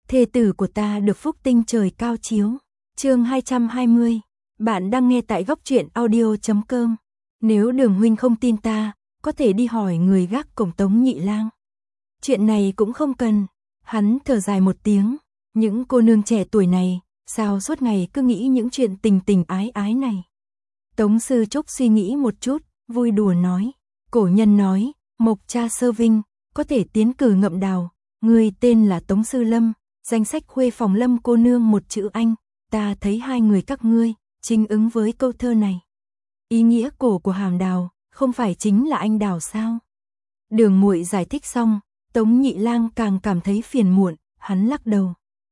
thê tử của ta được phúc tinh trời cao chiếu. Chương 220. Bạn đang nghe tại góc truyện audio.com. Nếu Đường huynh không tin ta, có thể đi hỏi người gác cổng Tống Nhị Lang. Chuyện này cũng không cần. Hắn thở dài một tiếng. Những cô nương trẻ tuổi này, sao suốt ngày cứ nghĩ những chuyện tình tình ái ái này. Tống Sư Trúc suy nghĩ một chút, vui đùa nói. Cổ nhân nói, mộc cha sơ vinh, có thể tiến cử ngậm đào. Người tên là Tống Sư Lâm, danh sách khuê phòng Lâm cô nương một chữ anh. Ta thấy hai người các ngươi, chính ứng với câu thơ này. Ý nghĩa cổ của hàm đào, không phải chính là anh đào sao? Đường muội giải thích xong, Tống Nhị Lang càng cảm thấy phiền muộn, hắn lắc đầu.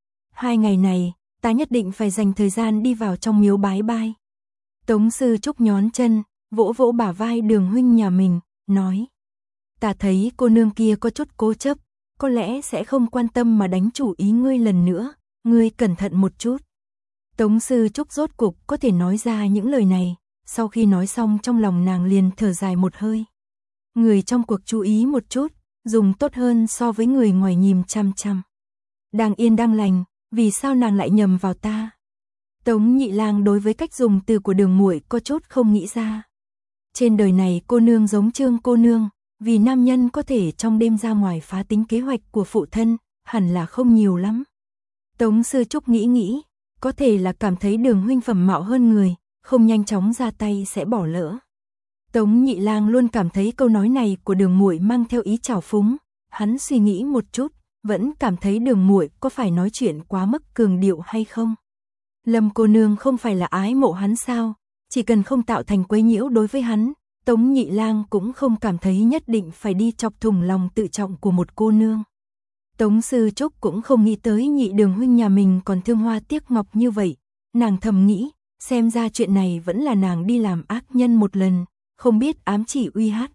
2 ngày này, ta nhất định phải dành thời gian đi vào trong miếu bái bai. Tống Sư Trúc nhón chân, vỗ vỗ bả vai Đường huynh nhà mình, nói. Ta thấy cô nương kia có chút cố chấp, có lẽ sẽ không quan tâm mà đánh chủ ý ngươi lần nữa, ngươi cẩn thận một chút. Tống Sư Trúc rốt cục có thể nói ra những lời này, sau khi nói xong trong lòng nàng liền thở dài một hơi. Người trong cuộc chú ý một chút, dùng tốt hơn so với người ngoài nhìn chăm chăm. Đang yên đang lành, vì sao nàng lại nhầm vào ta? Tống Nhị Lang đối với cách dùng từ của Đường muội có chút không nghĩ ra. Trên đời này cô nương giống Trương cô nương, vì nam nhân có thể trong đêm ra ngoài phá tính kế hoạch của phụ thân, hẳn là không nhiều lắm. Tống Sư Trúc nghĩ, có thể là cảm thấy Đường huynh phẩm mạo hơn người, không nhanh chóng ra tay sẽ bỏ lỡ. Tống Nhị Lang luôn cảm thấy câu nói này của Đường muội mang theo ý trào phúng, hắn suy nghĩ một chút, vẫn cảm thấy Đường muội có phải nói chuyện quá mức cường điệu hay không. Lâm cô nương không phải là ái mộ hắn sao, chỉ cần không tạo thành quấy nhiễu đối với hắn, Tống Nhị Lang cũng không cảm thấy nhất định phải đi chọc thủng lòng tự trọng của một cô nương. Tống Sư Trúc cũng không nghĩ tới Nhị Đường huynh nhà mình còn thương hoa tiếc ngọc như vậy, nàng thầm nghĩ, xem ra chuyện này vẫn là nàng đi làm ác nhân một lần, không biết ám chỉ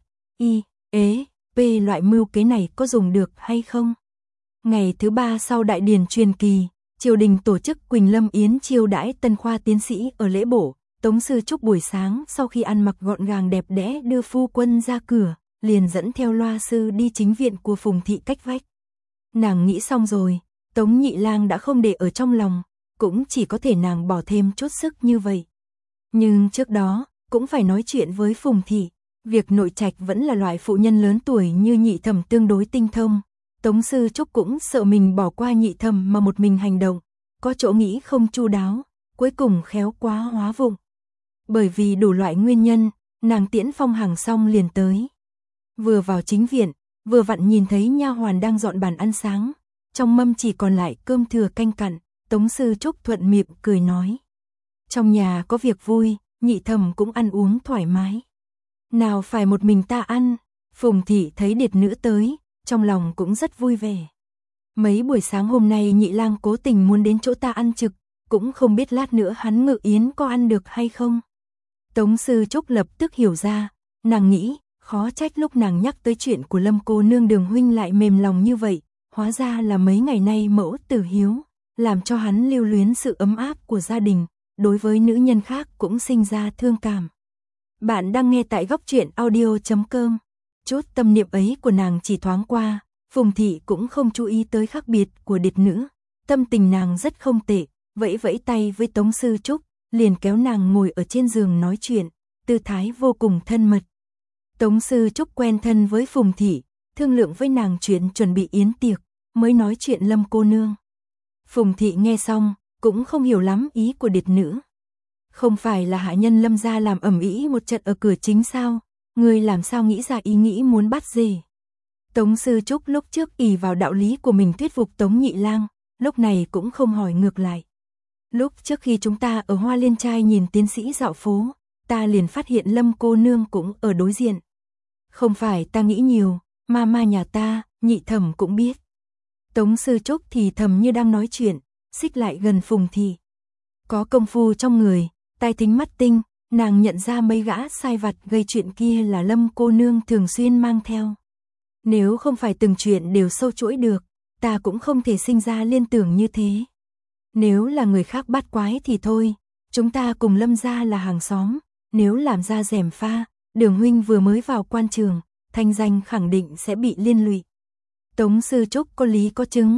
UHI-ế-P loại mưu kế này có dùng được hay không. Ngày thứ 3 sau đại điển truyền kỳ, triều đình tổ chức Quỳnh Lâm Yến chiêu đãi tân khoa tiến sĩ ở lễ bổ. Tống Sư Trúc buổi sáng sau khi ăn mặc gọn gàng đẹp đẽ đưa phu quân ra cửa, liền dẫn theo loa sư đi chính viện của Phùng thị cách vách. Nàng nghĩ xong rồi, Tống Nhị Lang đã không để ở trong lòng, cũng chỉ có thể nàng bỏ thêm chút sức như vậy. Nhưng trước đó, cũng phải nói chuyện với Phùng thị, việc nội trạch vẫn là loại phụ nhân lớn tuổi như Nhị Thẩm tương đối tinh thông. Tống Sư Trúc cũng sợ mình bỏ qua Nhị Thẩm mà một mình hành động, có chỗ nghĩ không chu đáo, cuối cùng khéo quá hóa vụng. Bởi vì đủ loại nguyên nhân, nàng tiễn Phong Hằng xong liền tới. Vừa vào chính viện, vừa vặn nhìn thấy nha hoàn đang dọn bàn ăn sáng, trong mâm chỉ còn lại cơm thừa canh cặn, Tống Sư Trúc thuận miệng cười nói. Trong nhà có việc vui, Nhị Thẩm cũng ăn uống thoải mái. Nào phải một mình ta ăn, Phùng thị thấy điệt nữ tới, trong lòng cũng rất vui vẻ. Mấy buổi sáng hôm nay Nhị Lang cố tình muốn đến chỗ ta ăn trực, cũng không biết lát nữa hắn ngự yến có ăn được hay không. Tống Sư Trúc lập tức hiểu ra, nàng nghĩ, khó trách lúc nàng nhắc tới chuyện của Lâm cô nương Đường huynh lại mềm lòng như vậy, hóa ra là mấy ngày nay mẫu tử hiếu, làm cho hắn lưu luyến sự ấm áp của gia đình, đối với nữ nhân khác cũng sinh ra thương cảm. Bạn đang nghe tại góc truyện audio.com. Chút tâm niệm ấy của nàng chỉ thoáng qua, Phùng thị cũng không chú ý tới khác biệt của điệt nữ, tâm tình nàng rất không tệ, vẫy vẫy tay với Tống Sư Trúc, liền kéo nàng ngồi ở trên giường nói chuyện, tư thái vô cùng thân mật. Tống Sư Trúc quen thân với Phùng thị, thương lượng với nàng chuyện chuẩn bị yến tiệc, mới nói chuyện Lâm cô nương. Phùng thị nghe xong, cũng không hiểu lắm ý của điệt nữ. Không phải là hạ nhân Lâm gia làm ầm ĩ một trận ở cửa chính sao, người làm sao nghĩ ra ý nghĩ muốn bắt rể. Tống Sư Trúc lúc trước ỷ vào đạo lý của mình thuyết phục Tống Nhị Lang, lúc này cũng không hỏi ngược lại. Lúc trước khi chúng ta ở Hoa Liên Trai nhìn tiến sĩ dạo phố, ta liền phát hiện Lâm cô nương cũng ở đối diện. Không phải ta nghĩ nhiều, mama nhà ta, Nhị Thẩm cũng biết. Tống Sư Trúc thì thầm như đang nói chuyện, xích lại gần Phùng thị. Có công phu trong người, tai thính mắt tinh, nàng nhận ra mấy gã sai vặt gây chuyện kia là Lâm cô nương thường xuyên mang theo. Nếu không phải từng chuyện đều sâu chuỗi được, ta cũng không thể sinh ra liên tưởng như thế. Nếu là người khác bắt quái thì thôi, chúng ta cùng Lâm gia là hàng xóm, nếu làm ra gièm pha, Đường huynh vừa mới vào quan trường, thanh danh khẳng định sẽ bị liên lụy. Tống Sư Trúc có lý có chứng,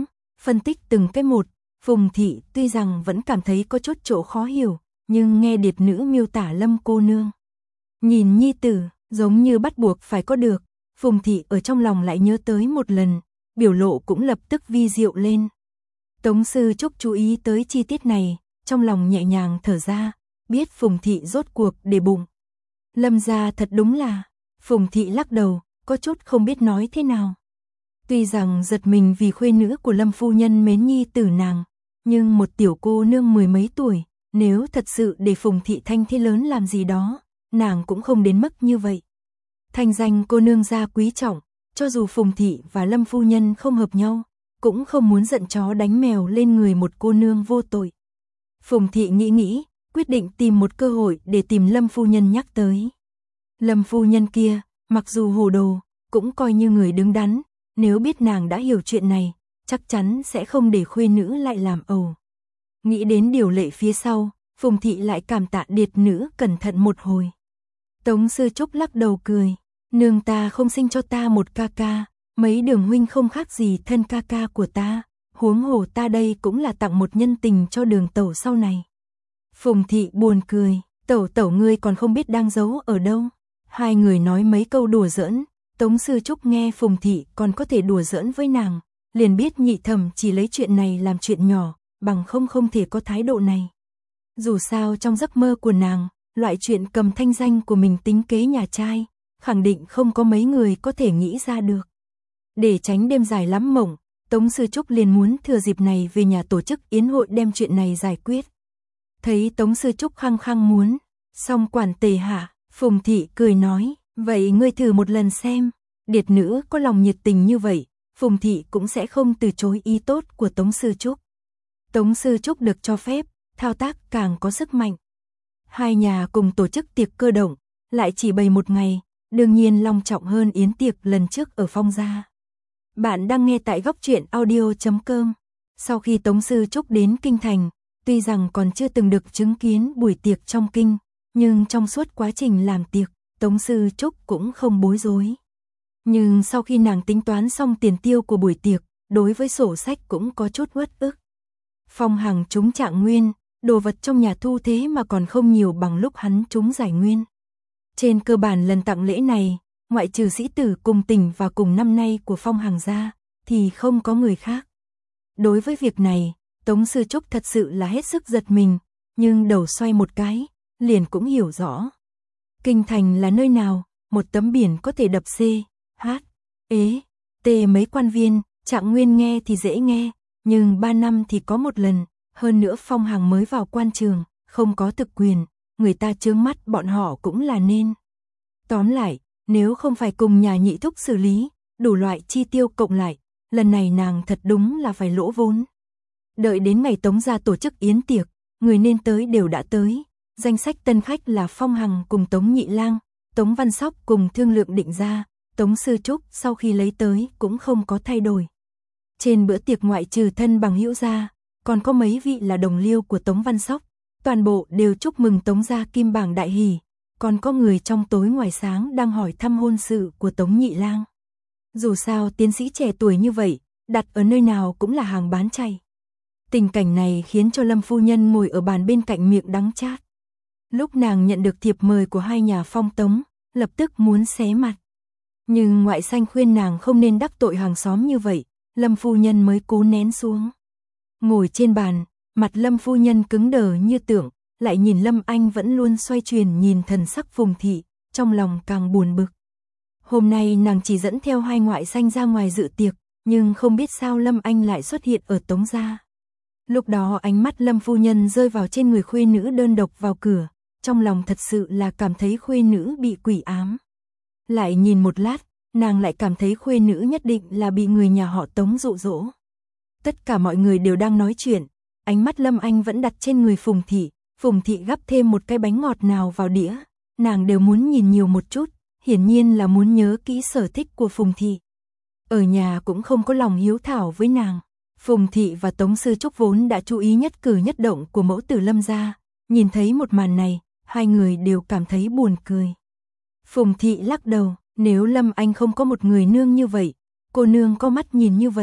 phân tích từng cái một. Phùng thị tuy rằng vẫn cảm thấy có chút chỗ khó hiểu, nhưng nghe điệt nữ miêu tả Lâm cô nương. Nhìn nhi tử, giống như bắt buộc phải có được, Phùng thị ở trong lòng lại nhớ tới một lần, biểu lộ cũng lập tức vi diệu lên. Tống Sư Trúc chú ý tới chi tiết này, trong lòng nhẹ nhàng thở ra, biết Phùng thị rốt cuộc để bụng. Lâm gia thật đúng là, Phùng thị lắc đầu, có chút không biết nói thế nào. Tuy rằng giật mình vì khuê nữ của Lâm phu nhân mến nhi tử nàng, nhưng một tiểu cô nương mười mấy tuổi, nếu thật sự để Phùng thị thanh thế lớn làm gì đó, nàng cũng không đến mức như vậy. Thanh danh cô nương gia quý trọng, cho dù Phùng thị và Lâm phu nhân không hợp nhau, cũng không muốn giận chó đánh mèo lên người một cô nương vô tội. Phùng thị nghĩ, quyết định tìm một cơ hội để tìm Lâm phu nhân nhắc tới. Lâm phu nhân kia, mặc dù hồ đồ, cũng coi như người đứng đắn, nếu biết nàng đã hiểu chuyện này, chắc chắn sẽ không để khuê nữ lại làm ẩu. Nghĩ đến điều lệ phía sau, Phùng thị lại cảm tạ điệt nữ cẩn thận một hồi. Tống Sư Trúc lắc đầu cười, nương ta không sinh cho ta một ca ca, mấy Đường huynh không khác gì thân ca ca của ta, huống hồ ta đây cũng là tặng một nhân tình cho Đường tẩu sau này. Phùng thị buồn cười, tẩu ngươi còn không biết đang giấu ở đâu. Hai người nói mấy câu đùa giỡn, Tống Sư Trúc nghe Phùng thị còn có thể đùa giỡn với nàng, liền biết nhị thẩm chỉ lấy chuyện này làm chuyện nhỏ, bằng không thể có thái độ này. Dù sao trong giấc mơ của nàng, loại chuyện cầm thanh danh của mình tính kế nhà trai, khẳng định không có mấy người có thể nghĩ ra được. Để tránh đêm dài lắm mộng, Tống Sư Trúc liền muốn thừa dịp này về nhà tổ chức yến hội đem chuyện này giải quyết. Thấy Tống Sư Trúc khăng muốn, xong quản tề hạ, Phùng thị cười nói, vậy ngươi thử một lần xem, điệt nữ có lòng nhiệt tình như vậy, Phùng thị cũng sẽ không từ chối ý tốt của Tống Sư Trúc. Tống Sư Trúc được cho phép, thao tác càng có sức mạnh. Hai nhà cùng tổ chức tiệc cơ động, lại chỉ bày một ngày, đương nhiên long trọng hơn yến tiệc lần trước ở Phong gia. Bạn đang nghe tại góc truyện audio.com. Sau khi Tống Sư Trúc đến Kinh Thành, tuy rằng còn chưa từng được chứng kiến buổi tiệc trong kinh, nhưng trong suốt quá trình làm tiệc, Tống Sư Trúc cũng không bối rối. Nhưng sau khi nàng tính toán xong tiền tiêu của buổi tiệc, đối với sổ sách cũng có chút uất ức. Phong Hằng trúng trạng nguyên, đồ vật trong nhà thu thế mà còn không nhiều bằng lúc hắn trúng giải nguyên. Trên cơ bản lần tặng lễ này, ngoại trừ sĩ tử cùng tình và cùng năm nay của Phong Hằng ra, thì không có người khác. Đối với việc này, Tống Sư Trúc thật sự là hết sức giật mình, nhưng đầu xoay một cái, liền cũng hiểu rõ. Kinh Thành là nơi nào, một tấm biển có thể đập C, H, E, T mấy quan viên, trạng nguyên nghe thì dễ nghe, nhưng 3 năm thì có một lần, hơn nữa Phong Hằng mới vào quan trường, không có thực quyền, người ta chướng mắt bọn họ cũng là nên. Tóm lại, nếu không phải cùng nhà nhị thúc xử lý, đủ loại chi tiêu cộng lại, lần này nàng thật đúng là phải lỗ vốn. Đợi đến ngày Tống gia tổ chức yến tiệc, người nên tới đều đã tới, danh sách tân khách là Phong Hằng cùng Tống Nhị Lang, Tống Văn Sóc cùng thương lượng định ra, Tống Sư Trúc sau khi lấy tới cũng không có thay đổi. Trên bữa tiệc ngoại trừ thân bằng hữu gia, còn có mấy vị là đồng liêu của Tống Văn Sóc, toàn bộ đều chúc mừng Tống gia kim bảng đại hỷ, còn có người trong tối ngoài sáng đang hỏi thăm hôn sự của Tống Nhị Lang. Dù sao tiến sĩ trẻ tuổi như vậy, đặt ở nơi nào cũng là hàng bán chạy. Tình cảnh này khiến cho Lâm phu nhân ngồi ở bàn bên cạnh miệng đắng chát. Lúc nàng nhận được thiệp mời của hai nhà Phong Tống, lập tức muốn xé mặt. Nhưng ngoại sanh khuyên nàng không nên đắc tội hàng xóm như vậy, Lâm phu nhân mới cố nén xuống. Ngồi trên bàn, mặt Lâm phu nhân cứng đờ như tượng, lại nhìn Lâm Anh vẫn luôn xoay chuyển nhìn thần sắc Phùng thị, trong lòng càng buồn bực. Hôm nay nàng chỉ dẫn theo hai ngoại sanh ra ngoài dự tiệc, nhưng không biết sao Lâm Anh lại xuất hiện ở Tống gia. Lúc đó ánh mắt Lâm phu nhân rơi vào trên người khuê nữ đơn độc vào cửa, trong lòng thật sự là cảm thấy khuê nữ bị quỷ ám. Lại nhìn một lát, nàng lại cảm thấy khuê nữ nhất định là bị người nhà họ Tống dụ dỗ. Tất cả mọi người đều đang nói chuyện, ánh mắt Lâm Anh vẫn đặt trên người Phùng thị gắp thêm một cái bánh ngọt nào vào đĩa, nàng đều muốn nhìn nhiều một chút, hiển nhiên là muốn nhớ kỹ sở thích của Phùng thị. Ở nhà cũng không có lòng hiếu thảo với nàng. Phùng thị và Tống Sư Trúc vốn đã chú ý nhất cử nhất động của mẫu tử Lâm gia, nhìn thấy một màn này, hai người đều cảm thấy buồn cười. Phùng thị lắc đầu, nếu Lâm Anh không có một người nương như vậy, cô nương có mắt nhìn như vậy,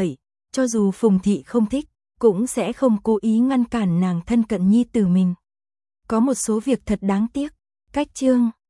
cho dù Phùng Thị không thích, cũng sẽ không cố ý ngăn cản nàng thân cận nhi tử mình. Có một số việc thật đáng tiếc. Cách chương